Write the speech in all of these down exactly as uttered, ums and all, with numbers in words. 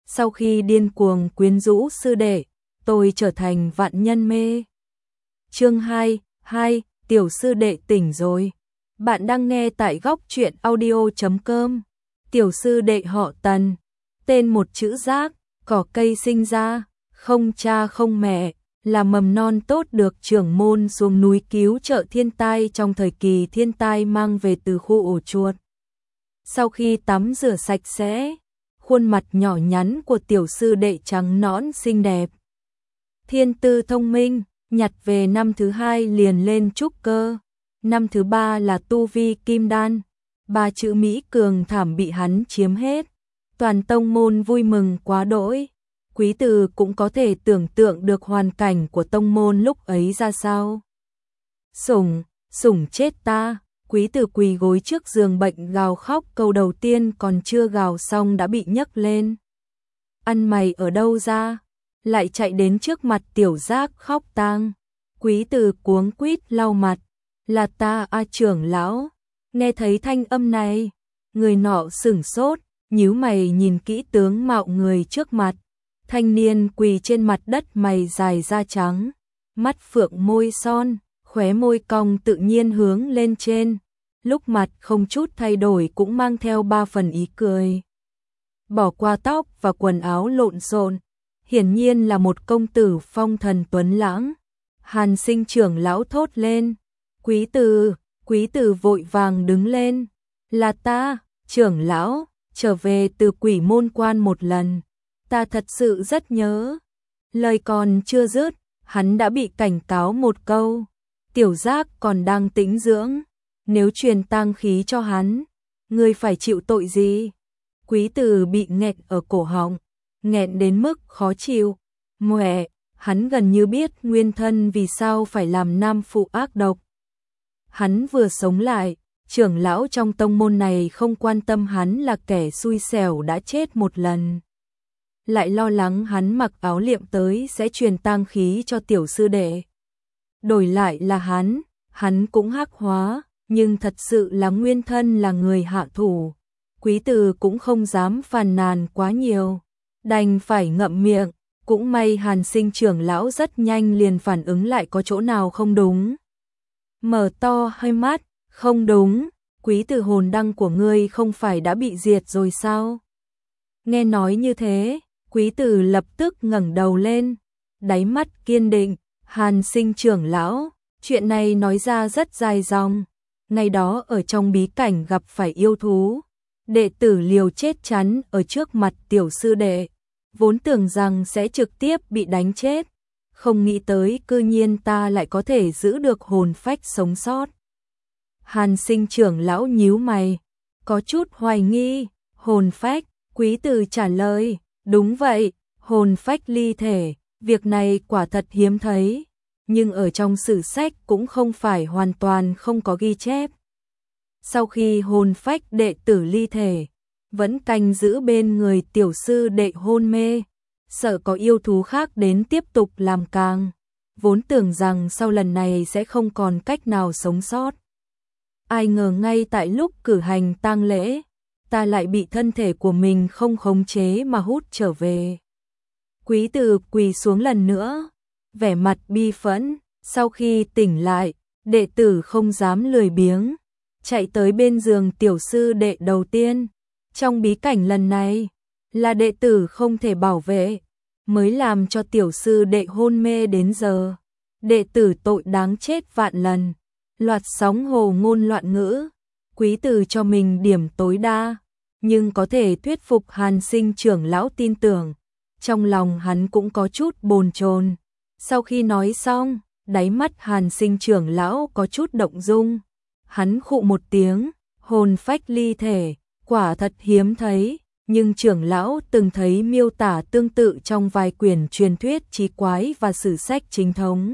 Sau khi điên cuồng quyến rũ sư đệ, tôi trở thành vạn nhân mê. Chương hai, hai, tiểu sư đệ tỉnh rồi. Bạn đang nghe tại góc truyện audio chấm com. Tiểu sư đệ họ Tần, tên một chữ Giác, cỏ cây sinh ra, không cha không mẹ, là mầm non tốt được trưởng môn xuống núi cứu trợ thiên tai trong thời kỳ thiên tai mang về từ khu ổ chuột. Sau khi tắm rửa sạch sẽ, khuôn mặt nhỏ nhắn của tiểu sư đệ trắng nõn xinh đẹp. Thiên tư thông minh, nhặt về năm thứ hai liền lên trúc cơ, năm thứ ba là tu vi kim đan, ba chữ Mỹ cường thảm bị hắn chiếm hết. Toàn tông môn vui mừng quá đỗi. Quý Từ cũng có thể tưởng tượng được hoàn cảnh của tông môn lúc ấy ra sao. Sủng, sủng chết ta. Quý Từ quỳ gối trước giường bệnh gào khóc, câu đầu tiên còn chưa gào xong đã bị nhấc lên. Ăn mày ở đâu ra? Lại chạy đến trước mặt tiểu Giác khóc tang. Quý Từ cuống quýt lau mặt. Là ta a trưởng lão. Nghe thấy thanh âm này, người nọ sửng sốt, nhíu mày nhìn kỹ tướng mạo người trước mặt. Thanh niên quỳ trên mặt đất, mày dài da trắng, mắt phượng môi son, khóe môi cong tự nhiên hướng lên trên, lúc mặt không chút thay đổi cũng mang theo ba phần ý cười. Bỏ qua tóc và quần áo lộn xộn, hiển nhiên là một công tử phong thần tuấn lãng. Hàn Sinh trưởng lão thốt lên, Quý Từ, Quý Từ vội vàng đứng lên, là ta, trưởng lão, trở về từ Quỷ Môn Quan một lần. Ta thật sự rất nhớ. Lời còn chưa dứt, hắn đã bị cảnh cáo một câu. Tiểu Giác còn đang tĩnh dưỡng, nếu truyền tang khí cho hắn, ngươi phải chịu tội gì? Quý Từ bị nghẹn ở cổ họng, nghẹn đến mức khó chịu. Mẹ, hắn gần như biết nguyên thân vì sao phải làm nam phụ ác độc. Hắn vừa sống lại, trưởng lão trong tông môn này không quan tâm hắn là kẻ xui xẻo đã chết một lần, lại lo lắng hắn mặc áo liệm tới sẽ truyền tang khí cho tiểu sư đệ. Đổi lại là hắn, hắn cũng hắc hóa, nhưng thật sự là nguyên thân là người hạ thủ. Quý Từ cũng không dám phàn nàn quá nhiều, đành phải ngậm miệng. Cũng may Hàn Sinh trưởng lão rất nhanh liền phản ứng lại có chỗ nào không đúng. Mở to hai mắt, không đúng, Quý Từ hồn đăng của ngươi không phải đã bị diệt rồi sao? Nghe nói như thế, Quý Từ lập tức ngẩng đầu lên, đáy mắt kiên định. Hàn Sinh trưởng lão, chuyện này nói ra rất dài dòng. Ngày đó ở trong bí cảnh gặp phải yêu thú, đệ tử liều chết chắn ở trước mặt tiểu sư đệ, vốn tưởng rằng sẽ trực tiếp bị đánh chết, không nghĩ tới cư nhiên ta lại có thể giữ được hồn phách sống sót. Hàn Sinh trưởng lão nhíu mày, có chút hoài nghi. Hồn phách? Quý Từ trả lời, đúng vậy, hồn phách ly thể, việc này quả thật hiếm thấy, nhưng ở trong sử sách cũng không phải hoàn toàn không có ghi chép. Sau khi hồn phách đệ tử ly thể, vẫn canh giữ bên người tiểu sư đệ hôn mê, sợ có yêu thú khác đến tiếp tục làm càng, vốn tưởng rằng sau lần này sẽ không còn cách nào sống sót. Ai ngờ ngay tại lúc cử hành tang lễ, ta lại bị thân thể của mình không khống chế mà hút trở về. Quý Từ quỳ xuống lần nữa, vẻ mặt bi phẫn. Sau khi tỉnh lại, đệ tử không dám lười biếng, chạy tới bên giường tiểu sư đệ đầu tiên. Trong bí cảnh lần này, là đệ tử không thể bảo vệ, mới làm cho tiểu sư đệ hôn mê đến giờ. Đệ tử tội đáng chết vạn lần. Loạt sóng hồ ngôn loạn ngữ, Quý Từ cho mình điểm tối đa, nhưng có thể thuyết phục Hàn Sinh trưởng lão tin tưởng. Trong lòng hắn cũng có chút bồn chồn. Sau khi nói xong, đáy mắt Hàn Sinh trưởng lão có chút động dung. Hắn khụ một tiếng, hồn phách ly thể, quả thật hiếm thấy, nhưng trưởng lão từng thấy miêu tả tương tự trong vài quyển truyền thuyết chí quái và sử sách chính thống.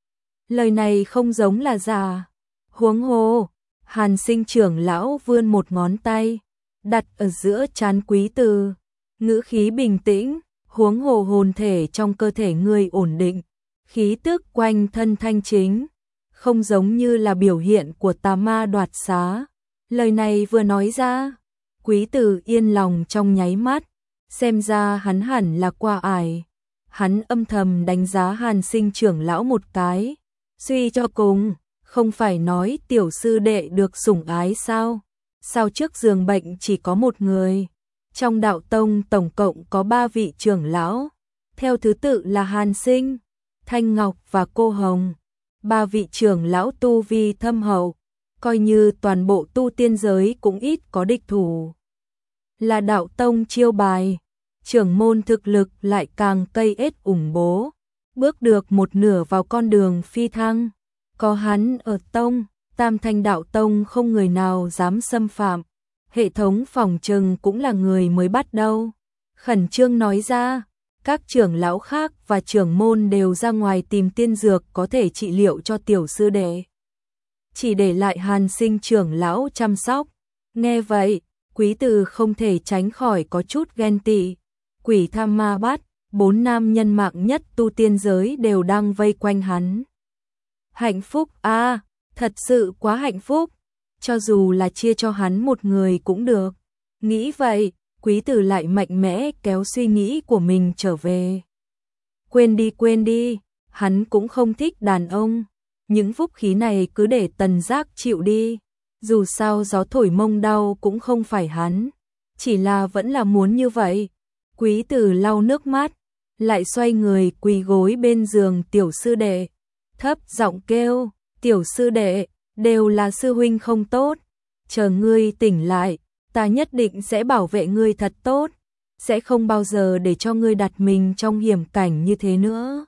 Lời này không giống là giả. Huống hồ, Hàn Sinh trưởng lão vươn một ngón tay, đặt ở giữa trán Quý Từ, ngữ khí bình tĩnh. Huống hồ hồn thể trong cơ thể ngươi ổn định, khí tức quanh thân thanh chính, không giống như là biểu hiện của tà ma đoạt xá. Lời này vừa nói ra, Quý Từ yên lòng trong nháy mắt, xem ra hắn hẳn là qua ải. Hắn âm thầm đánh giá Hàn Sinh trưởng lão một cái, suy cho cùng, không phải nói tiểu sư đệ được sủng ái sao? Sao trước giường bệnh chỉ có một người? Trong đạo tông tổng cộng có ba vị trưởng lão, theo thứ tự là Hàn Sinh, Thanh Ngọc và Cô Hồng. Ba vị trưởng lão tu vi thâm hậu, coi như toàn bộ tu tiên giới cũng ít có địch thủ. Là đạo tông chiêu bài, trưởng môn thực lực lại càng cây ết ủng bố, bước được một nửa vào con đường phi thăng. Có hắn ở tông, Tam Thanh đạo tông không người nào dám xâm phạm. Hệ thống phòng trừng cũng là người mới bắt đầu. Khẩn trương nói ra, các trưởng lão khác và trưởng môn đều ra ngoài tìm tiên dược có thể trị liệu cho tiểu sư đệ. Chỉ để lại Hàn Sinh trưởng lão chăm sóc. Nghe vậy, Quý Từ không thể tránh khỏi có chút ghen tị. Quỷ Tham Ma Bát, bốn nam nhân mạng nhất tu tiên giới đều đang vây quanh hắn. Hạnh phúc a, à, thật sự quá hạnh phúc. Cho dù là chia cho hắn một người cũng được. Nghĩ vậy, Quý Tử lại mạnh mẽ kéo suy nghĩ của mình trở về. Quên đi quên đi, hắn cũng không thích đàn ông. Những phúc khí này cứ để Tần Giác chịu đi. Dù sao gió thổi mông đau cũng không phải hắn. Chỉ là vẫn là muốn như vậy. Quý Tử lau nước mắt, lại xoay người quỳ gối bên giường tiểu sư đệ. Thấp giọng kêu, tiểu sư đệ, đều là sư huynh không tốt. Chờ ngươi tỉnh lại, ta nhất định sẽ bảo vệ ngươi thật tốt. Sẽ không bao giờ để cho ngươi đặt mình trong hiểm cảnh như thế nữa.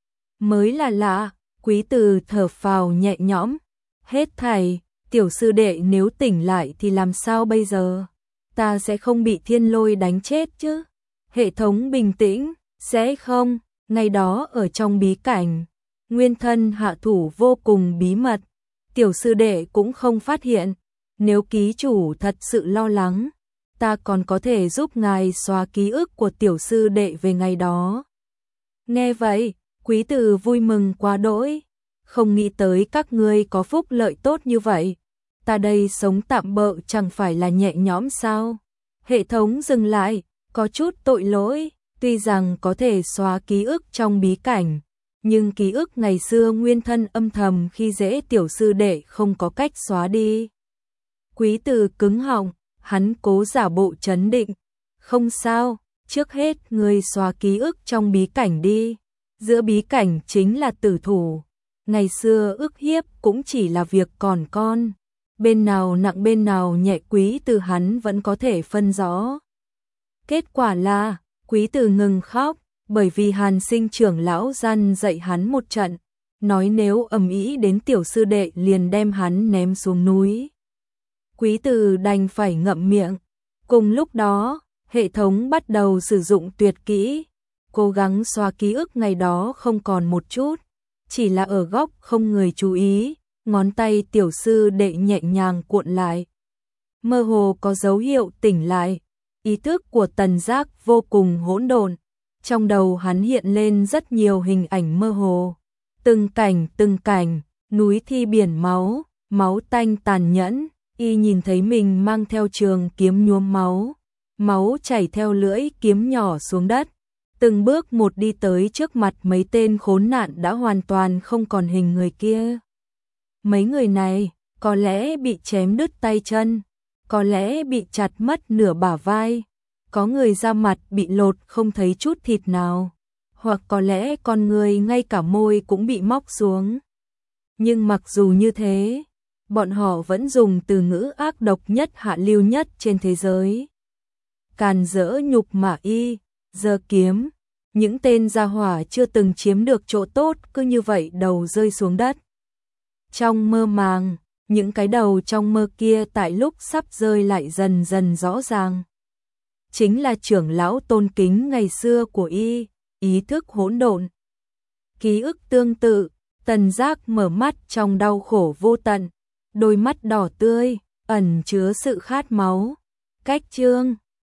Mới là lạ, Quý Từ thở phào nhẹ nhõm. Hết thảy, tiểu sư đệ nếu tỉnh lại thì làm sao bây giờ? Ta sẽ không bị thiên lôi đánh chết chứ? Hệ thống bình tĩnh, sẽ không, ngày đó ở trong bí cảnh. Nguyên thân hạ thủ vô cùng bí mật, tiểu sư đệ cũng không phát hiện. Nếu ký chủ thật sự lo lắng, ta còn có thể giúp ngài xóa ký ức của tiểu sư đệ về ngày đó. Nghe vậy, Quý Từ vui mừng quá đỗi, không nghĩ tới các ngươi có phúc lợi tốt như vậy. Ta đây sống tạm bợ chẳng phải là nhẹ nhõm sao? Hệ thống dừng lại, có chút tội lỗi, tuy rằng có thể xóa ký ức trong bí cảnh, nhưng ký ức ngày xưa nguyên thân âm thầm khi dễ tiểu sư đệ không có cách xóa đi. Quý Từ cứng họng, hắn cố giả bộ trấn định. Không sao, trước hết ngươi xóa ký ức trong bí cảnh đi. Giữa bí cảnh chính là tử thủ. Ngày xưa ức hiếp cũng chỉ là việc còn con. Bên nào nặng bên nào nhẹ Quý Từ hắn vẫn có thể phân rõ. Kết quả là, Quý Từ ngừng khóc, bởi vì Hàn Sinh trưởng lão gian dạy hắn một trận. Nói nếu ầm ĩ đến tiểu sư đệ liền đem hắn ném xuống núi. Quý Từ đành phải ngậm miệng. Cùng lúc đó, hệ thống bắt đầu sử dụng tuyệt kỹ, cố gắng xóa ký ức ngày đó không còn một chút, chỉ là ở góc không người chú ý, ngón tay tiểu sư đệ nhẹ nhàng cuộn lại. Mơ hồ có dấu hiệu tỉnh lại, ý thức của Tần Giác vô cùng hỗn độn, trong đầu hắn hiện lên rất nhiều hình ảnh mơ hồ, từng cảnh từng cảnh, núi thi biển máu, máu tanh tàn nhẫn. Y nhìn thấy mình mang theo trường kiếm nhuốm máu, máu chảy theo lưỡi kiếm nhỏ xuống đất, từng bước một đi tới trước mặt mấy tên khốn nạn đã hoàn toàn không còn hình người kia. Mấy người này, có lẽ bị chém đứt tay chân, có lẽ bị chặt mất nửa bả vai, có người da mặt bị lột không thấy chút thịt nào, hoặc có lẽ con người ngay cả môi cũng bị móc xuống. Nhưng mặc dù như thế, bọn họ vẫn dùng từ ngữ ác độc nhất hạ lưu nhất trên thế giới. Càn rỡ nhục mạ y, giơ kiếm, những tên gia hỏa chưa từng chiếm được chỗ tốt cứ như vậy đầu rơi xuống đất. Trong mơ màng, những cái đầu trong mơ kia tại lúc sắp rơi lại dần dần rõ ràng. Chính là trưởng lão tôn kính ngày xưa của y, ý thức hỗn độn. Ký ức tương tự, Tần Giác mở mắt trong đau khổ vô tận. Đôi mắt đỏ tươi, ẩn chứa sự khát máu. Cách chương